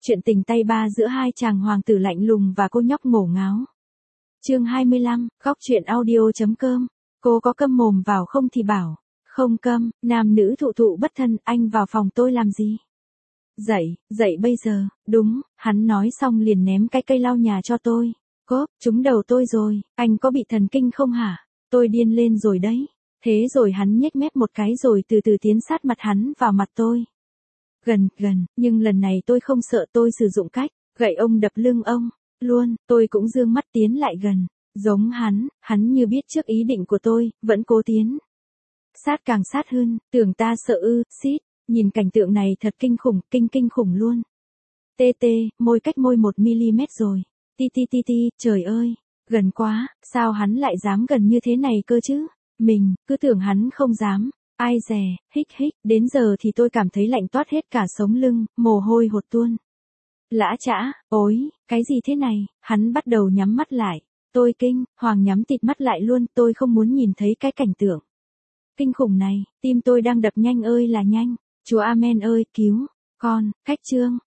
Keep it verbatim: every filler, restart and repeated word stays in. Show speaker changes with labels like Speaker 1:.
Speaker 1: Chuyện tình tay ba giữa hai chàng hoàng tử lạnh lùng và cô nhóc ngổ ngáo. Chương hai mươi lăm, góc truyện audio chấm com. Cô có câm mồm vào không thì bảo. Không câm, nam nữ thụ thụ bất thân, anh vào phòng tôi làm gì? Dậy, dậy bây giờ, đúng, hắn nói xong liền ném cái cây lau nhà cho tôi. Cốp, trúng đầu tôi rồi, anh có bị thần kinh không hả? Tôi điên lên rồi đấy. Thế rồi hắn nhếch mép một cái rồi từ từ tiến sát mặt hắn vào mặt tôi. Gần, gần, nhưng lần này tôi không sợ, tôi sử dụng cách, gậy ông đập lưng ông, luôn, tôi cũng dương mắt tiến lại gần, giống hắn, hắn như biết trước ý định của tôi, vẫn cố tiến. Sát càng sát hơn, tưởng ta sợ ư, xít, nhìn cảnh tượng này thật kinh khủng, kinh kinh khủng luôn. Tê tê, môi cách môi một mi-li-mét rồi, ti ti ti ti, trời ơi, gần quá, sao hắn lại dám gần như thế này cơ chứ, mình, cứ tưởng hắn không dám. Ai dè, hích hích, đến giờ thì tôi cảm thấy lạnh toát hết cả sống lưng, mồ hôi hột tuôn. Lã chã, ối, cái gì thế này, hắn bắt đầu nhắm mắt lại. Tôi kinh, hoàng nhắm tịt mắt lại luôn, tôi không muốn nhìn thấy cái cảnh tượng kinh khủng này, tim tôi đang đập nhanh ơi là nhanh. Chúa Amen ơi, cứu, con, cách chương,